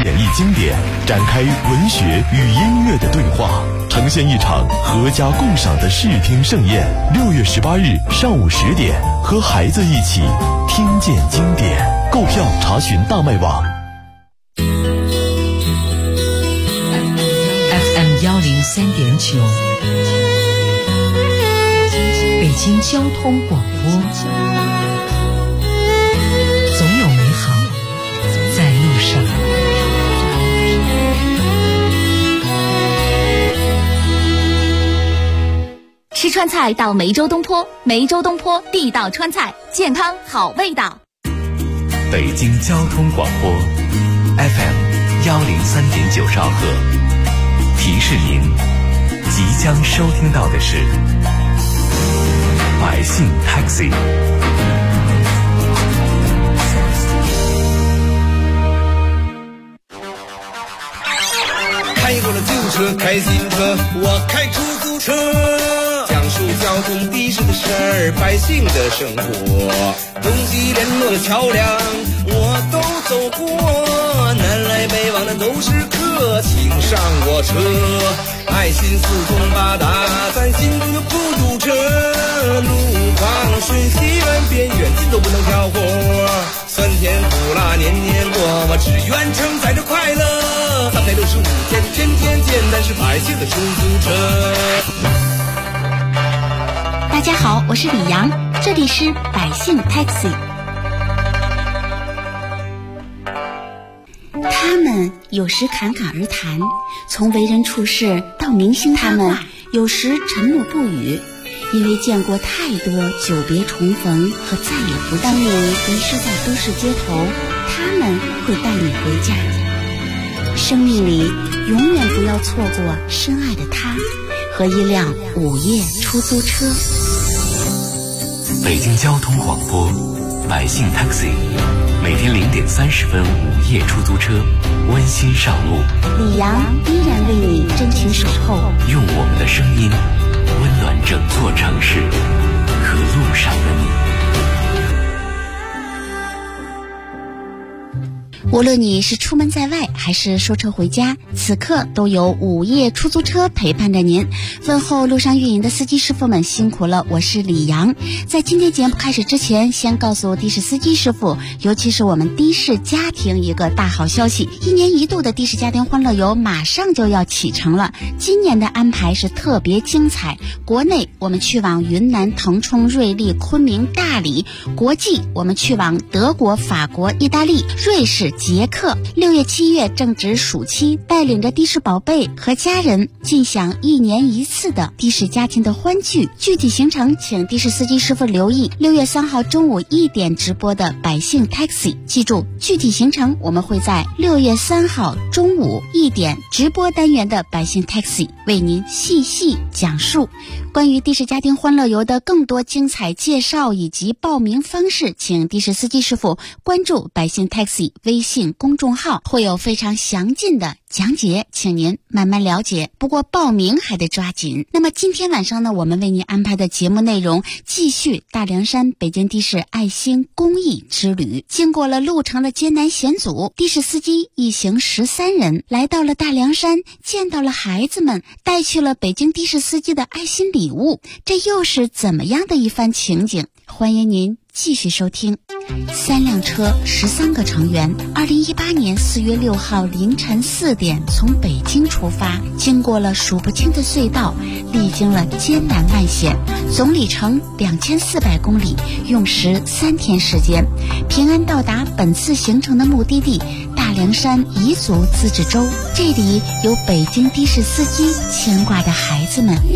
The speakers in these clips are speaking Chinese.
演绎经典，展开文学与音乐的对话，呈现一场合家共赏的视听盛宴。6月18日上午10点，和孩子一起听见经典。购票查询大麦网。 FM 103.9，北京交通广播。总有美好在路上。 吃川菜到梅州东坡，梅州东坡地道川菜，健康好味道。 北京交通广播 FM 103.9兆赫，提示您即将收听到的是百姓 Taxi。 开过了旧车，开新车，我开出租车，讲述交通的士的事儿，百姓的生活，东西联络的桥梁我都走过，南来北往的都是客，请上我车，爱心四通八达，咱心中有孤独车，路况瞬息万变，远近都不能挑活，酸甜苦辣年年过，我只愿承载着快乐，365天天天见，咱是百姓的出租车。 大家好，我是李阳，这里是百姓 Taxi。 他们有时侃侃而谈，从为人处事到明星他们有时沉默不语，因为见过太多久别重逢和再也不当你迷失在都市街头，他们会带你回家。生命里永远不要错过深爱的他和一辆午夜出租车。 北京交通广播百姓 Taxi， 每天0点30分午夜出租车温馨上路， 李阳依然为你真情守候， 用我们的声音温暖整座城市和路上的你。 无论你是出门在外还是收车回家，此刻都有午夜出租车陪伴着您。问候路上运营的司机师傅们辛苦了，我是李阳。在今天节目开始之前，先告诉的士司机师傅，尤其是我们的士家庭一个大好消息，1年1度的的士家庭欢乐游马上就要启程了。今年的安排是特别精彩，国内我们去往云南腾冲、瑞丽、昆明、大理，国际我们去往德国、法国、意大利、瑞士、捷克。6月7月正值暑期，带领着的士宝贝和家人尽享1年1次的的士家庭的欢聚。具体行程请的士司机师傅留意6月3号中午1点直播的百姓 Taxi。 记住，具体行程我们会在6月3号中午1点直播单元的百姓 Taxi 为您细细讲述。关于的士家庭欢乐游的更多精彩介绍以及报名方式，请的士司机师傅关注百姓 Taxi 微信公众号，会有非常详尽的讲解，请您慢慢了解。不过报名还得抓紧。那么今天晚上呢，我们为您安排的节目内容继续大凉山北京的士爱心公益之旅。经过了路程的艰难险阻，的士司机一行13人来到了大凉山，见到了孩子们，带去了北京的士司机的爱心礼物，这又是怎么样的一番情景？欢迎您继续收听。3辆车13个成员，2018年4月6号凌晨4点从北京出发，经过了数不清的隧道，历经了艰难漫险，总里程2400公里，用时3天时间，平安到达本次行程的目的地大凉山彝族自治州。这里有北京的士司机牵挂的孩子们。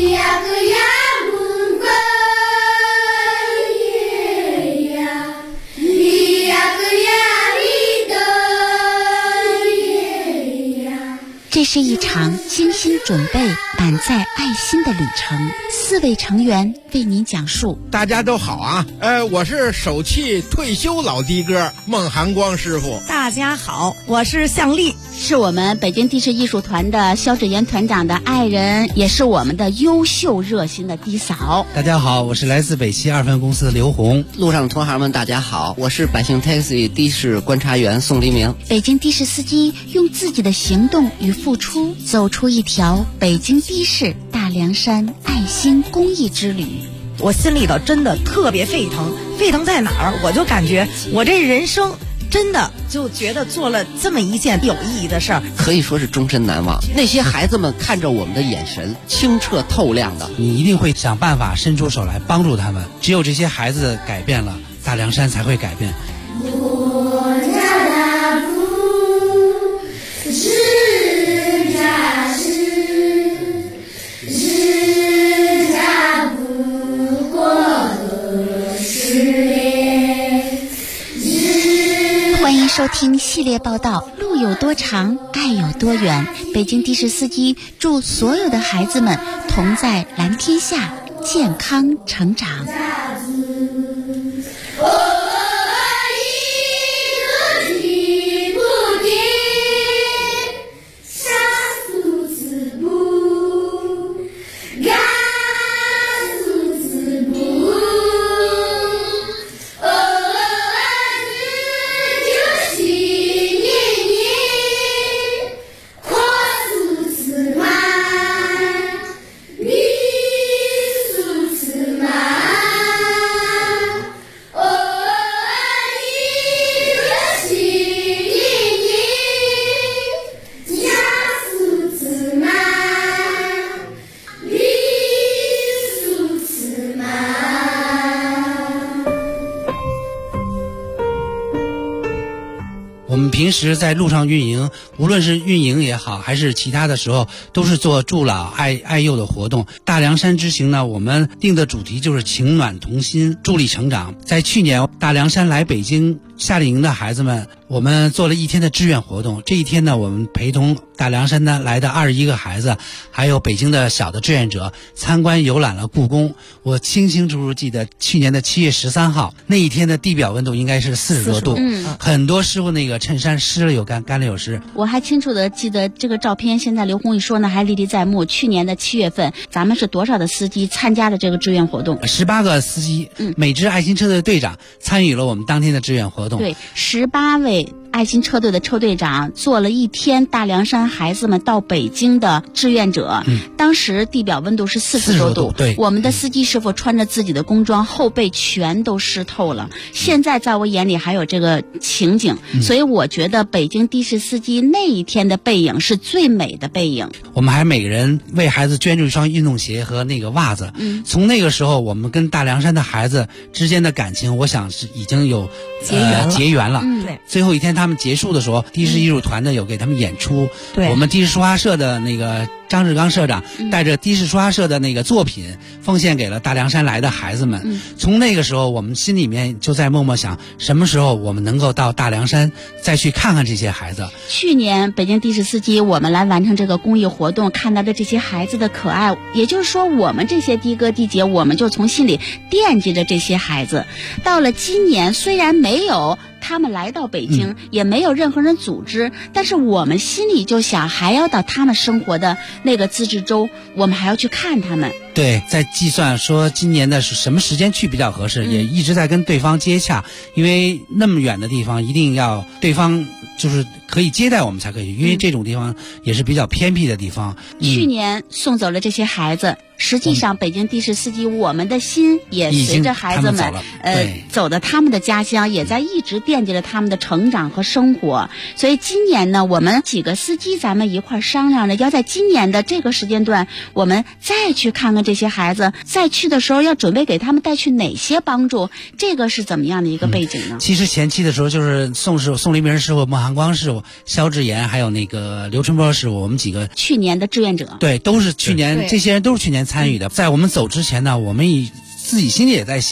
这是一场精心准备、满载爱心的旅程，4位成员为您讲述。 大家都好啊，我是首汽退休老的哥孟寒光师傅。 大家好，我是向丽， 是我们北京地市艺术团的肖志岩团长的爱人，也是我们的优秀热心的的嫂。 大家好，我是来自北汽2分公司的刘红。 路上的同行们大家好，我是百姓 Taxi 的士观察员宋黎明。 北京的士司机用自己的行动与付出，走出一条北京的士大凉山爱心公益之旅。 我心里头真的特别沸腾，沸腾在哪儿？我就感觉我这人生真的就觉得做了这么一件有意义的事儿， 可以说是终身难忘。那些孩子们看着我们的眼神清澈透亮的， 你一定会想办法伸出手来帮助他们。只有这些孩子改变了，大凉山才会改变。 欢迎收听系列报道《路有多长，爱有多远》。北京的士司机祝所有的孩子们同在蓝天下健康成长。 我们平时在路上运营，无论是运营也好，还是其他的时候，都是做助老爱幼的活动。大凉山之行呢，我们定的主题就是情暖同心，助力成长。在去年大凉山来北京夏令营的孩子们，我们做了1天的志愿活动。这一天呢，我们陪同大凉山呢来的21个孩子，还有北京的小的志愿者参观游览了故宫。我清清楚楚记得去年的7月13号那一天的地表温度应该是40多度，很多师傅那个衬衫湿了有干，干了有湿。 我还清楚的记得这个照片，现在刘红一说呢还历历在目。去年的7月份，咱们是多少的司机参加了这个志愿活动 ？18个司机，每支爱心车队队长参与了我们当天的志愿活动。 对，18位爱心车队的车队长做了1天大凉山孩子们到北京的志愿者。当时地表温度是40多度， 对， 我们的司机师傅穿着自己的工装，后背全都湿透了。现在在我眼里还有这个情景，所以我觉得北京的士司机那一天的背影是最美的背影。 我们还每个人为孩子捐助一双运动鞋和那个袜子。从那个时候，我们跟大凉山的孩子之间的感情，我想是已经有结缘了。 对， 最后一天他们结束的时候，的士艺术团的有给他们演出。 对， 我们的士书画社的那个张志刚社长带着的士书画社的那个作品奉献给了大凉山来的孩子们。从那个时候，我们心里面就在默默想，什么时候我们能够到大凉山再去看看这些孩子。 去年北京的士司机我们来完成这个公益活动，看到的这些孩子的可爱，也就是说我们这些的哥的姐，我们就从心里惦记着这些孩子。到了今年，虽然没有他们来到北京，也没有任何人组织，但是我们心里就想，还要到他们生活的那个自治州，我们还要去看他们。 对，在计算说今年的是什么时间去比较合适，也一直在跟对方接洽，因为那么远的地方一定要对方就是可以接待我们才可以，因为这种地方也是比较偏僻的地方。 去年送走了这些孩子，实际上北京的士司机我们的心也随着孩子们走到他们的家乡，也在一直惦记着他们的成长和生活。所以今年呢，我们几个司机咱们一块商量着，要在今年的这个时间段，我们再去看看这些孩子，再去的时候要准备给他们带去哪些帮助，这个是怎么样的一个背景呢？ 其实前期的时候就是宋黎明师傅、莫寒光师傅、肖志岩还有那个刘春波师傅，我们几个去年的志愿者。 对，都是去年，这些人都是去年参与的。在我们走之前呢，我们自己心里也在想，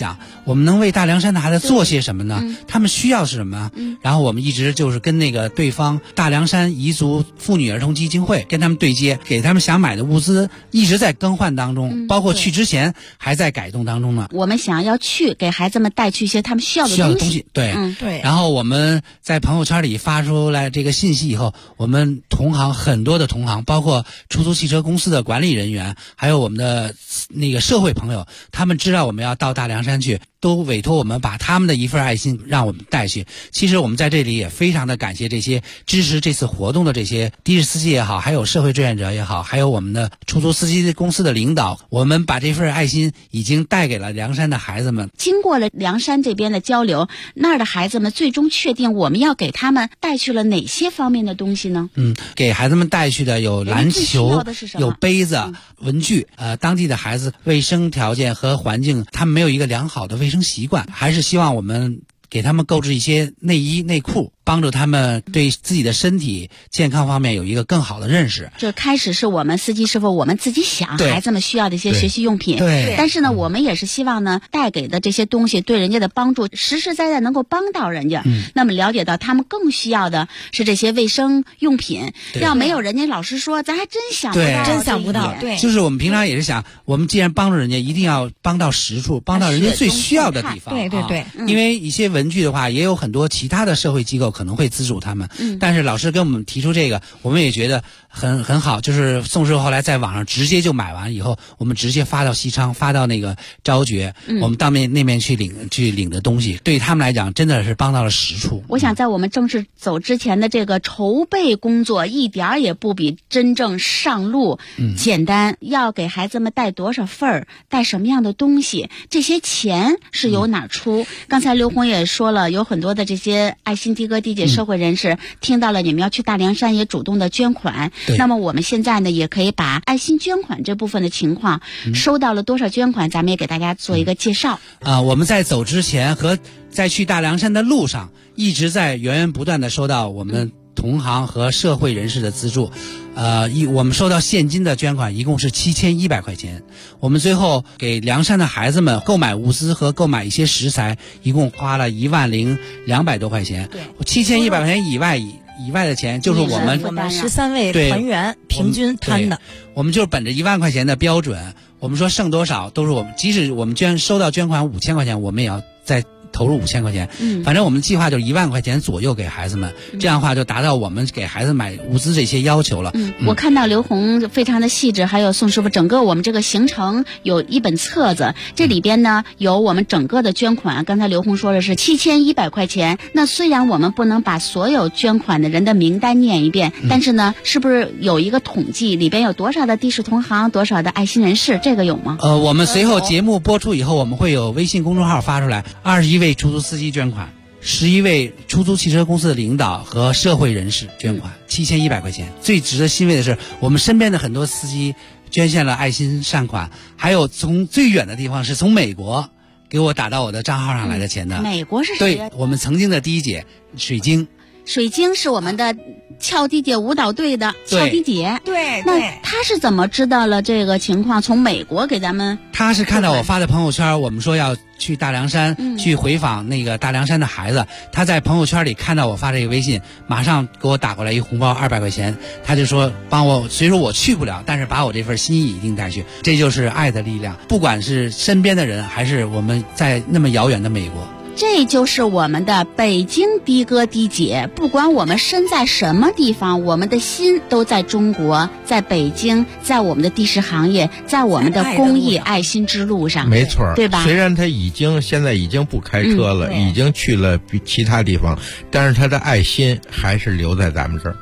我们能为大凉山的孩子做些什么呢？他们需要是什么？然后我们一直就是跟那个对方大凉山彝族妇女儿童基金会跟他们对接，给他们想买的物资一直在更换当中，包括去之前还在改动当中呢。 我们想要去给孩子们带去一些他们需要的东西， 对， 对。 然后我们在朋友圈里发出来这个信息以后，我们很多的同行，包括出租汽车公司的管理人员，还有我们的那个社会朋友，他们知道我们要到大凉山去，都委托我们把他们的一份爱心让我们带去。其实我们在这里也非常的感谢这些支持这次活动的这些的士司机也好，还有社会志愿者也好，还有我们的出租司机公司的领导，我们把这份爱心已经带给了凉山的孩子们。 经过了凉山这边的交流，那儿的孩子们最终确定我们要给他们带去了哪些方面的东西呢？ 给孩子们带去的有篮球，有杯子、文具。当地的孩子卫生条件和环境，他们没有一个良好的卫生习惯，还是希望我们给他们购置一些内衣内裤，帮助他们对自己的身体健康方面有一个更好的认识。 这开始是我们司机师傅我们自己想孩子们需要的一些学习用品， 对。 但是呢，我们也是希望呢，带给的这些东西对人家的帮助实实在在能够帮到人家。那么了解到他们更需要的是这些卫生用品，要没有人家老师说，咱还真想不到， 真想不到。对， 就是我们平常也是想，我们既然帮助人家，一定要帮到实处，帮到人家最需要的地方。 对， 因为一些文具的话，也有很多其他的社会机构可能会资助他们。但是老师跟我们提出这个，我们也觉得很好。就是宋师傅后来在网上直接就买完以后，我们直接发到西昌，发到那个昭觉，我们到那面去领的东西，对他们来讲真的是帮到了实处。 我想在我们正式走之前的这个筹备工作，一点儿也不比真正上路简单。要给孩子们带多少份儿，带什么样的东西，这些钱是由哪儿出？刚才刘红也说了，有很多的这些爱心的哥地姐社会人士听到了你们要去大凉山，也主动的捐款。那么我们现在呢，也可以把爱心捐款这部分的情况，收到了多少捐款，咱们也给大家做一个介绍。 我们在走之前和在去大凉山的路上，一直在源源不断的收到我们同行和社会人士的资助。我们收到现金的捐款一共是7100块钱。我们最后给凉山的孩子们购买物资和购买一些食材，一共花了10200多块钱。7100块钱以外的钱，就是我们 13位团员平均摊的。 我们就是本着1万块钱的标准，我们说剩多少都是我们，即使我们收到捐款5000块钱，我们也要再投入5000块钱。反正我们计划就是1万块钱左右给孩子们，这样的话就达到我们给孩子买物资这些要求了。 我看到刘红非常的细致，还有宋师傅整个我们这个行程有一本册子，这里边呢有我们整个的捐款。刚才刘红说的是7100块钱，那虽然我们不能把所有捐款的人的名单念一遍，但是呢，是不是有一个统计，里边有多少的的士同行，多少的爱心人士，这个有吗？ 我们随后节目播出以后，我们会有微信公众号发出来，21位出租司机捐款，11位出租汽车公司的领导和社会人士捐款，7100块钱。最值得欣慰的是，我们身边的很多司机捐献了爱心善款，还有从最远的地方是从美国给我打到我的账号上来的钱的。 美国是谁？ 对，我们曾经的第一姐水晶。 水晶是我们的俏迪姐舞蹈队的俏迪姐。 对， 那她是怎么知道了这个情况？从美国给咱们？ 她是看到我发的朋友圈，我们说要去大凉山，去回访那个大凉山的孩子。她在朋友圈里看到我发这个微信，马上给我打过来一红包200块钱。她就说帮我，虽说我去不了，但是把我这份心意一定带去。这就是爱的力量，不管是身边的人，还是我们在那么遥远的美国。 这就是我们的北京的哥的姐，不管我们身在什么地方，我们的心都在中国，在北京，在我们的的士行业，在我们的公益爱心之路上。 没错， 对吧？ 虽然他现在已经不开车了，已经去了其他地方，但是他的爱心还是留在咱们这儿。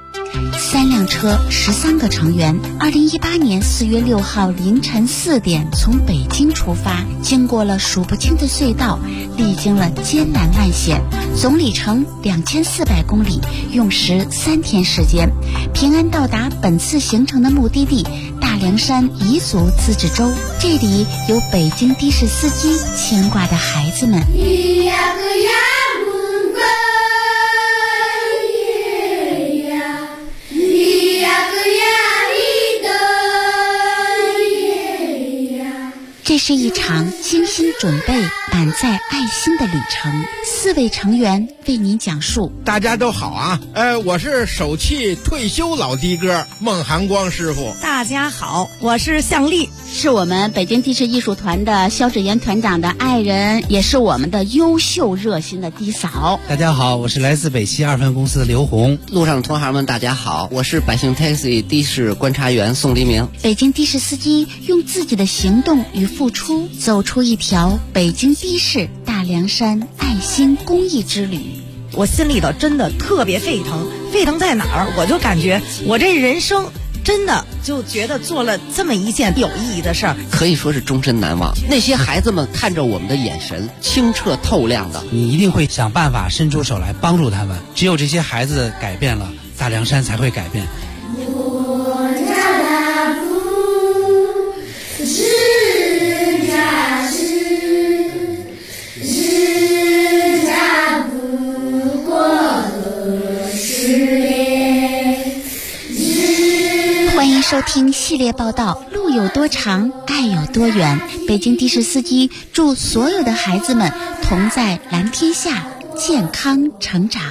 3辆车，13个成员。2018年4月6号凌晨4点从北京出发，经过了数不清的隧道，历经了艰难万险，总里程2400公里，用时3天时间，平安到达本次行程的目的地大凉山彝族自治州。这里有北京的士司机牵挂的孩子们。这是一场精心准备、满载爱心的旅程。4位成员为您讲述。 大家都好啊，我是首汽退休老的哥孟寒光师傅。 大家好，我是向丽， 是我们北京的士艺术团的肖志岩团长的爱人，也是我们的优秀热心的的嫂。 大家好，我是来自北汽2分公司的刘红。 路上的同行们，大家好，我是百姓 Taxi 的士观察员宋黎明。 北京的士司机用自己的行动与付出，走出一条北京的士大凉山爱心公益之旅。 我心里头真的特别沸腾，沸腾在哪儿？我就感觉我这人生真的就觉得做了这么一件有意义的事儿， 可以说是终身难忘。那些孩子们看着我们的眼神清澈透亮的， 你一定会想办法伸出手来帮助他们。只有这些孩子改变了，大凉山才会改变。 欢迎收听系列报道《路有多长，爱有多远》。北京的士司机祝所有的孩子们同在蓝天下健康成长。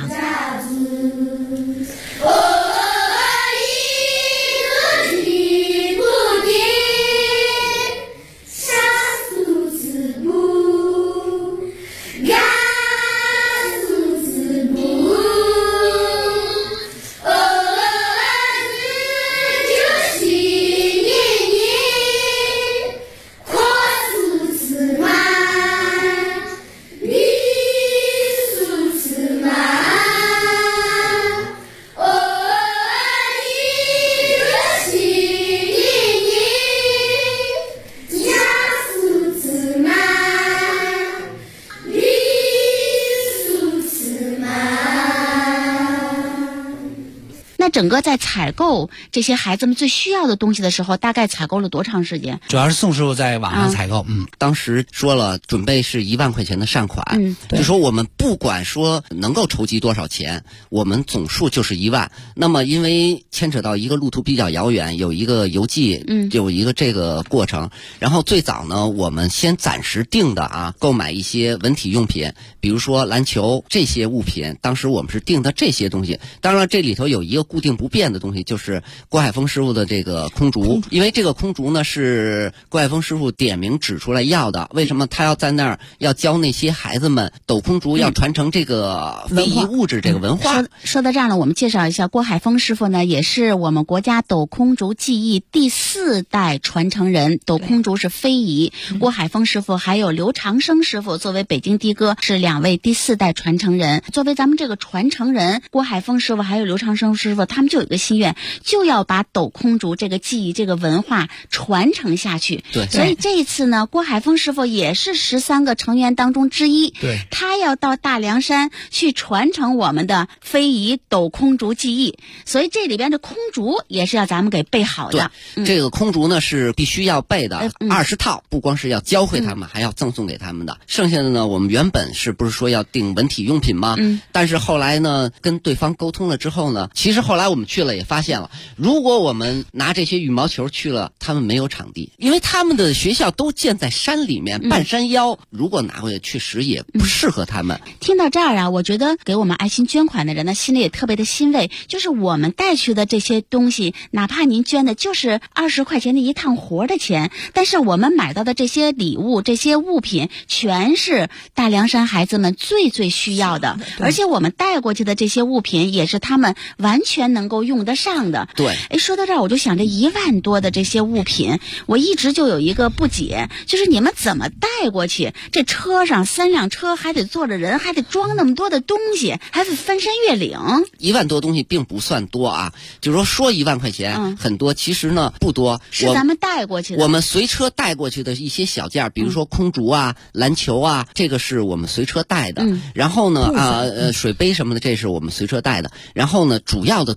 整个在采购这些孩子们最需要的东西的时候，大概采购了多长时间？ 主要是宋师傅在网上采购。 当时说了准备是1万块钱的善款，就说我们不管说能够筹集多少钱，我们总数就是1万。那么因为牵扯到一个路途比较遥远，有一个邮寄，有一个这个过程。然后最早呢，我们先暂时定的购买一些文体用品，比如说篮球这些物品，当时我们是定的这些东西。当然这里头有一个固定不变的东西，就是郭海峰师傅的这个空竹，因为这个空竹呢是郭海峰师傅点名指出来要的。为什么他要在那儿要教那些孩子们抖空竹，要传承这个非遗物质这个文化？ 说到这儿呢，我们介绍一下郭海峰师傅呢，也是我们国家抖空竹技艺第4代传承人。抖空竹是非遗，郭海峰师傅还有刘长生师傅作为北京的哥是2位第4代传承人。作为咱们这个传承人，郭海峰师傅还有刘长生师傅，他们就有一个心愿，就要把抖空竹这个技艺这个文化传承下去。 对， 所以这一次呢，郭海峰师傅也是13个成员当中之一。 对， 他要到大凉山去传承我们的非遗抖空竹技艺，所以这里边的空竹也是要咱们给备好的。 这个空竹呢是必须要备的，20套，不光是要教会他们，还要赠送给他们的。剩下的呢，我们原本是不是说要订文体用品吗？但是后来呢，跟对方沟通了之后呢，其实后来我们去了也发现了，如果我们拿这些羽毛球去了，他们没有场地，因为他们的学校都建在山里面，半山腰，如果拿回去确实也不适合他们。 听到这儿啊，我觉得给我们爱心捐款的人呢，心里也特别的欣慰，就是我们带去的这些东西，哪怕您捐的就是20块钱的一趟活的钱，但是我们买到的这些礼物、这些物品，全是大凉山孩子们最最需要的，而且我们带过去的这些物品也是他们完全能够用得上的。 对， 说到这儿，我就想这1万多的这些物品，我一直就有一个不解，就是你们怎么带过去？这车上3辆车还得坐着人，还得装那么多的东西，还得翻山越岭。 1万多东西并不算多啊，就是说1万块钱很多，其实呢不多， 是咱们带过去的。 我们随车带过去的一些小件，比如说空竹啊、篮球啊，这个是我们随车带的。然后呢水杯什么的，这是我们随车带的。然后呢，主要的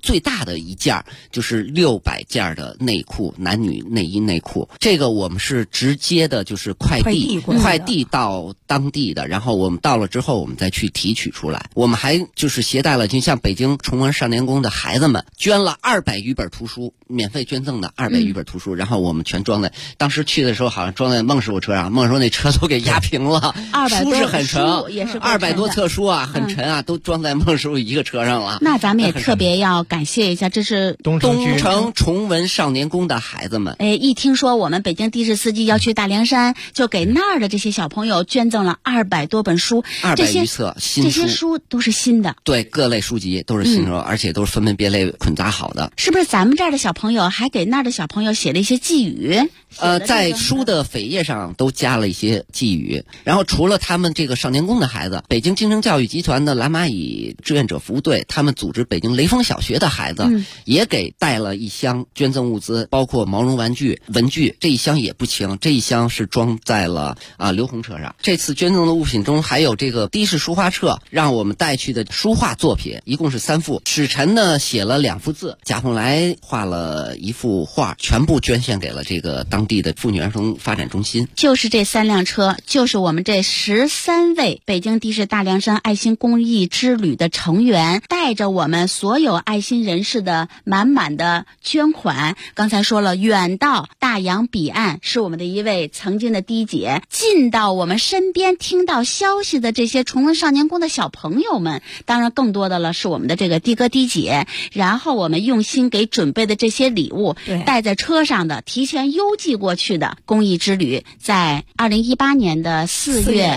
最大的一件就是600件的内裤，男女内衣内裤。这个我们是直接的，就是快递到当地的，然后我们到了之后，我们再去提取出来。我们还就是携带了，就像北京崇文少年宫的孩子们捐了200余本图书，免费捐赠的200余本图书，然后我们全装在，当时去的时候好像装在孟师傅车上，孟师傅那车都给压平了，200多书是很沉，200多册书啊，很沉啊，都装在孟师傅一个车上了。 那咱们也特别要感谢一下，这是东城崇文少年宫的孩子们。 一听说我们北京的士司机要去大凉山，就给那儿的这些小朋友捐赠了200多本书 ，200余册新书， 这些书都是新的， 对，各类书籍都是新书，而且都是分门别类捆扎好的。 是不是咱们这儿的小朋友还给那儿的小朋友写了一些寄语？ 在书的扉页上都加了一些寄语。然后除了他们这个少年宫的孩子，北京京城教育集团的蓝蚂蚁志愿者服务队，他们组织北京雷锋小学的孩子，也给带了一箱捐赠物资，包括毛绒玩具、文具，这一箱也不轻，这一箱是装在了刘洪车上。这次捐赠的物品中还有这个的士书画册，让我们带去的书画作品，一共是3幅。史晨呢写了2幅字，贾凤来画了1幅画，全部捐献给了这个当地的妇女儿童发展中心。 就是这3辆车，就是我们这13位北京的士大凉山爱心公益之旅的成员，带着我们所有爱心人士的满满的捐款。刚才说了，远到大洋彼岸是我们的一位曾经的滴姐，近到我们身边听到消息的这些崇文少年宫的小朋友们，当然更多的了是我们的这个的哥的姐。然后我们用心给准备的这些礼物，带在车上的，提前邮寄过去的公益之旅，在2018年的4月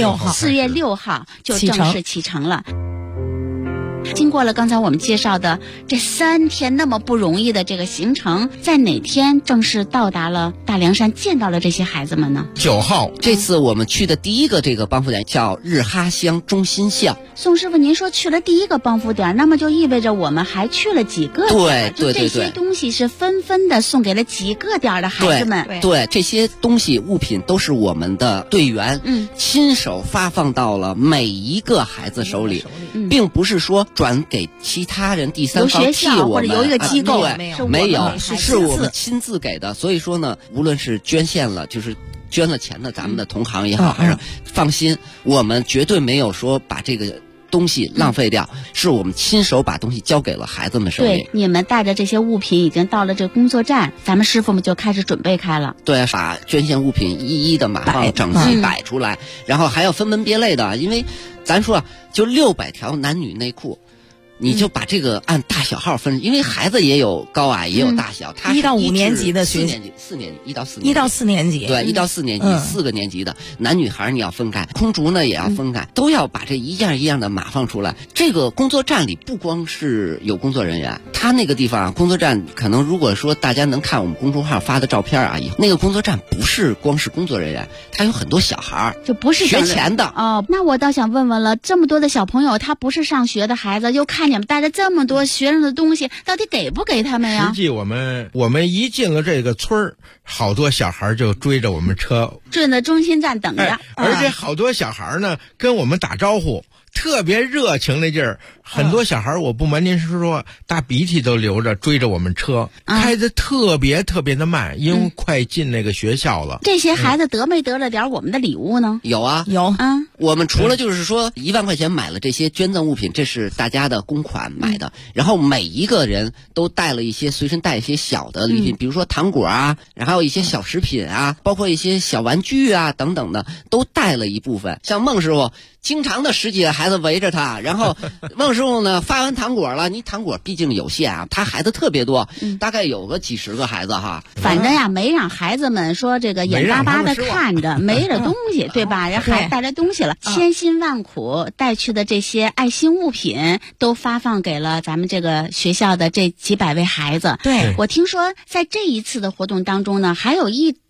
6号就正式启程了。经过了刚才我们介绍的这3天那么不容易的这个行程，在哪天正式到达了大凉山，见到了这些孩子们呢 ？9号。 这次我们去的第一个这个帮扶点叫日哈乡中心巷。 宋师傅，您说去了第一个帮扶点，那么就意味着我们还去了几个点？ 对， 这些东西是纷纷的送给了几个点的孩子们。 对，这些东西物品都是我们的队员亲手发放到了每一个孩子手里，并不是说转给其他人第三方替我们， 或者由一个机构， 没有，是我们亲自给的。所以说呢，无论是捐献了，就是捐了钱的咱们的同行也好，还是放心，我们绝对没有说把这个东西浪费掉，是我们亲手把东西交给了孩子们手里。 对，你们带着这些物品已经到了这个工作站，咱们师傅们就开始准备开了。 对，把捐献物品一一的码放整齐摆出来，然后还要分门别类的，因为咱说就600条男女内裤。你就把这个按大小号分，因为孩子也有高矮，也有大小。他 1到5年级的学习，4年级，1到4 年级， 对，1到4年级，4个年级的男女孩你要分开，空竹呢也要分开，都要把这一样一样的码放出来。这个工作站里不光是有工作人员，他那个地方工作站可能如果说大家能看我们公众号发的照片啊，那个工作站不是光是工作人员，他有很多小孩， 就不是学前的哦。那我倒想问问了，这么多的小朋友，他不是上学的孩子，又看你们带着这么多学生的东西，到底给不给他们呀？ 实际我们一进了这个村儿，好多小孩就追着我们车， 追着中心站等着， 而且好多小孩呢跟我们打招呼，特别热情那劲儿。很多小孩我不瞒您说，大鼻涕都流着追着我们车，开得特别特别的慢，因为快进那个学校了。 这些孩子得没得了点我们的礼物呢？ 有啊， 有啊。 我们除了就是说1万块钱买了这些捐赠物品，这是大家的公款买的，然后每一个人都带了一些随身带一些小的礼品，比如说糖果啊，然后还有一些小食品啊，包括一些小玩具啊等等的，都带了一部分。像孟师傅经常的10几个孩子围着他，然后孟师傅呢发完糖果了，你糖果毕竟有限啊，他孩子特别多，大概有个几十个孩子哈。 反正呀，没让孩子们说这个眼巴巴的看着没了东西，对吧？人还带来东西了，千辛万苦带去的这些爱心物品都发放给了咱们这个学校的这几百位孩子。 对， 我听说在这一次的活动当中呢，还有一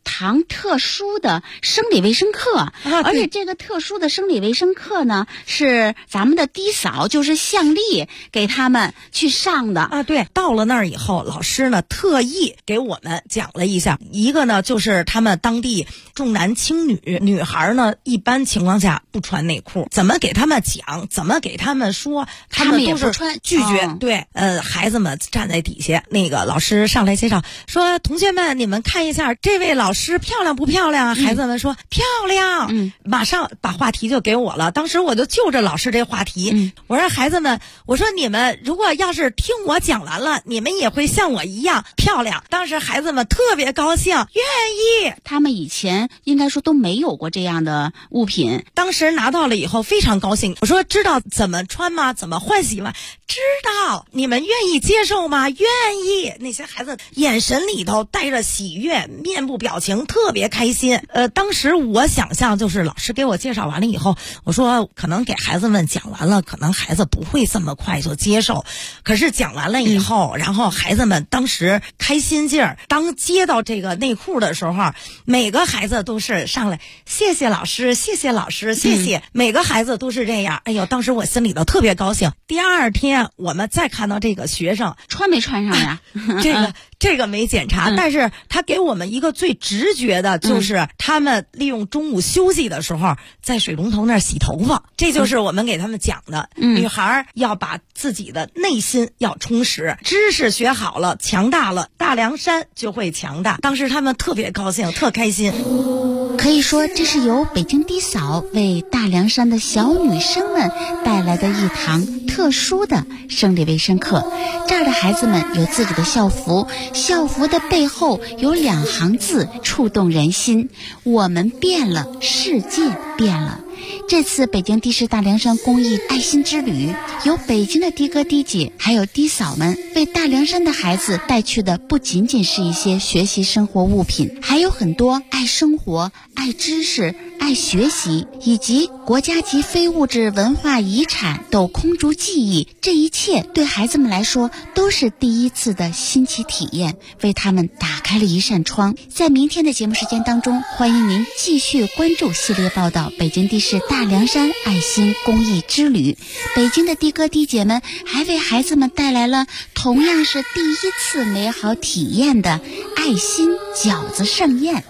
堂特殊的生理卫生课，而且这个特殊的生理卫生课呢，是咱们的低嫂，就是向丽给他们去上的啊。对，到了那儿以后，老师呢特意给我们讲了一下，一个呢就是他们当地重男轻女，女孩呢一般情况下不穿内裤，怎么给他们讲，怎么给他们说，他们都是拒绝。对，孩子们站在底下，那个老师上来介绍说，同学们，你们看一下这位老师漂亮不漂亮？孩子们说漂亮，马上把话题就给我了。当时我就就着老师这话题，我说孩子们，我说你们如果要是听我讲完了，你们也会像我一样漂亮。当时孩子们特别高兴，愿意。 他们以前应该说都没有过这样的物品， 当时拿到了以后非常高兴。我说知道怎么穿吗？怎么换洗吗？知道。你们愿意接受吗？愿意。那些孩子眼神里头带着喜悦，面部表情特别开心。当时我想象就是老师给我介绍完了以后，我说可能给孩子们讲完了，可能孩子不会这么快就接受。可是讲完了以后，然后孩子们当时开心劲儿，当接到这个内裤的时候，每个孩子都是上来谢谢老师，谢谢老师，谢谢。每个孩子都是这样。哎呦，当时我心里头特别高兴。第二天我们再看到这个学生穿没穿上呀？ 这个没检查，但是他给我们一个最直觉的，就是他们利用中午休息的时候在水龙头那儿洗头发。这就是我们给他们讲的，女孩要把自己的内心要充实，知识学好了，强大了，大凉山就会强大。当时他们特别高兴，特开心。 可以说这是由北京低嫂为大凉山的小女生们带来的一堂特殊的生理卫生课。这儿的孩子们有自己的校服，校服的背后有2行字触动人心：我们变了，世界变了。这次北京的士大凉山公益爱心之旅，由北京的的哥的姐还有的嫂们为大凉山的孩子带去的不仅仅是一些学习生活物品，还有很多爱生活、爱知识、爱学习以及国家级非物质文化遗产斗空竹技艺。这一切对孩子们来说都是第一次的新奇体验，为他们打开了一扇窗。在明天的节目时间当中，欢迎您继续关注系列报道北京的士大凉山爱心公益之旅。北京的的哥的姐们还为孩子们带来了同样是第一次美好体验的爱心饺子盛宴。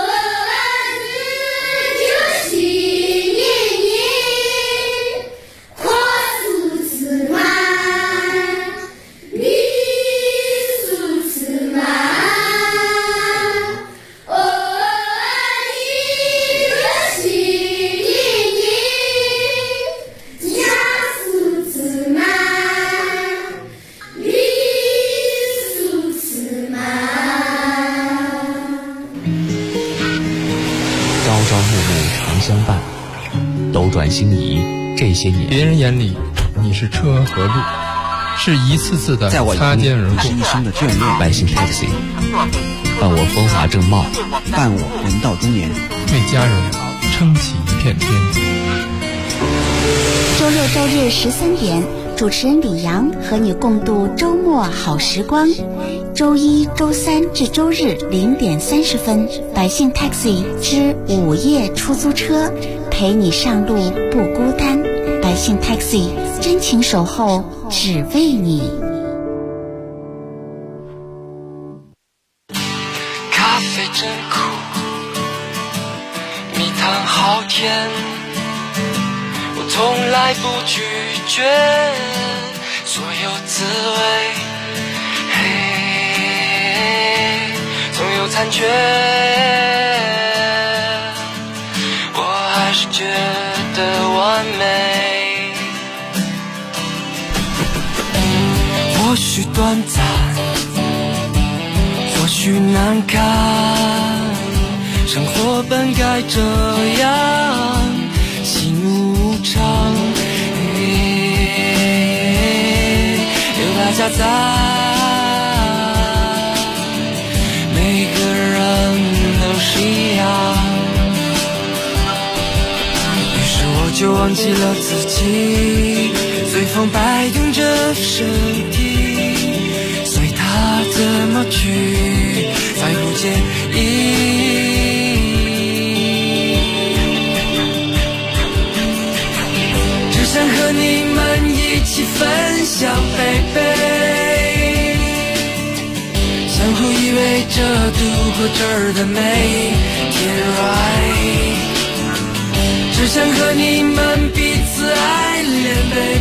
相伴，斗转星移，这些年， 别人眼里你是车和路，是一次次的擦肩而过。 是一生的眷恋。 百姓 taxi， 伴我风华正茂， 伴我人到中年， 为家人撑起一片天。 周六周日13点，主持人李阳和你共度周末好时光。周一、周三至周日0点30分，百姓 taxi 之午夜出租车，陪你上路不孤单。百姓 taxi 真情守候，只为你。 咖啡真苦，蜜糖好甜，我从来不拒绝所有滋味，总有残缺，我还是觉得完美。或许短暂，或许难堪，生活本该这样，喜怒无常，有大家在。就忘记了自己，随风摆动着身体，随它怎么去，再不介意。 笑，baby，相互依偎着度过这儿的每一天 ，right， 只想和你们彼此爱恋，baby。